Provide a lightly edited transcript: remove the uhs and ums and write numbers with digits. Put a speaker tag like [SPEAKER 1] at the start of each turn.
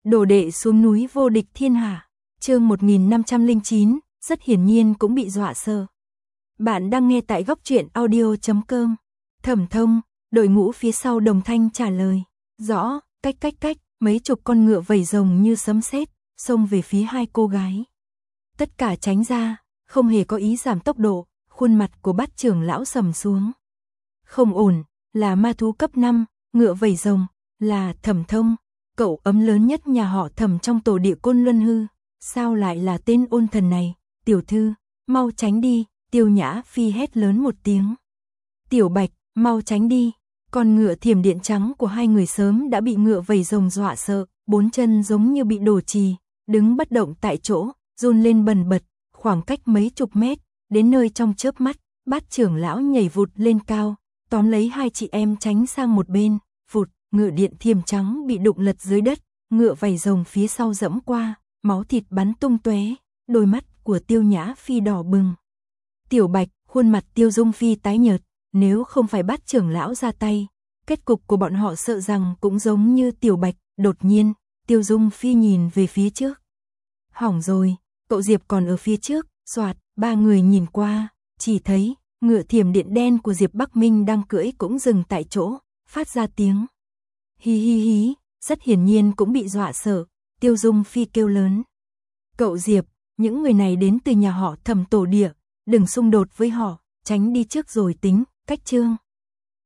[SPEAKER 1] Đồ đệ xuống núi vô địch thiên hạ. Chương 1509, rất hiển nhiên cũng bị dọa sợ. Bạn đang nghe tại góc truyện audio.com. Thẩm Thông, đội ngũ phía sau đồng thanh trả lời. Rõ, cách, mấy chục con ngựa vẩy rồng như sấm sét, xông về phía hai cô gái. Tất cả tránh ra, không hề có ý giảm tốc độ, khuôn mặt của Bát trưởng lão sầm xuống. Không ổn, là ma thú cấp 5, ngựa vẩy rồng, là Thẩm Thông, cậu ấm lớn nhất nhà họ Thẩm trong tổ địa Côn Luân Hư, sao lại là tên ôn thần này? Tiểu thư, mau tránh đi, Tiêu Nhã Phi hét lớn một tiếng. Tiểu Bạch, mau tránh đi. Con ngựa thiểm điện trắng của hai người sớm đã bị ngựa vẩy rồng dọa sợ, bốn chân giống như bị đổ chì, đứng bất động tại chỗ, run lên bần bật, khoảng cách mấy chục mét, đến nơi trong chớp mắt, Bát trưởng lão nhảy vụt lên cao, tóm lấy hai chị em tránh sang một bên, vụt, ngựa điện thiểm trắng bị đụng lật dưới đất, ngựa vẩy rồng phía sau dẫm qua, máu thịt bắn tung tóe, đôi mắt của Tiêu Nhã Phi đỏ bừng. Tiểu Bạch, khuôn mặt Tiêu Dung Phi tái nhợt, nếu không phải Bát trưởng lão ra tay, kết cục của bọn họ sợ rằng cũng giống như Tiểu Bạch. Đột nhiên, Tiêu Dung Phi nhìn về phía trước. Hỏng rồi, cậu Diệp còn ở phía trước. Soạt, ba người nhìn qua, chỉ thấy ngựa thiểm điện đen của Diệp Bắc Minh đang cưỡi cũng dừng tại chỗ, phát ra tiếng hí hí hí, rất hiển nhiên cũng bị dọa sợ. Tiêu Dung Phi kêu lớn. Cậu Diệp, những người này đến từ nhà họ Thẩm tổ địa, đừng xung đột với họ, tránh đi trước rồi tính. Cách chương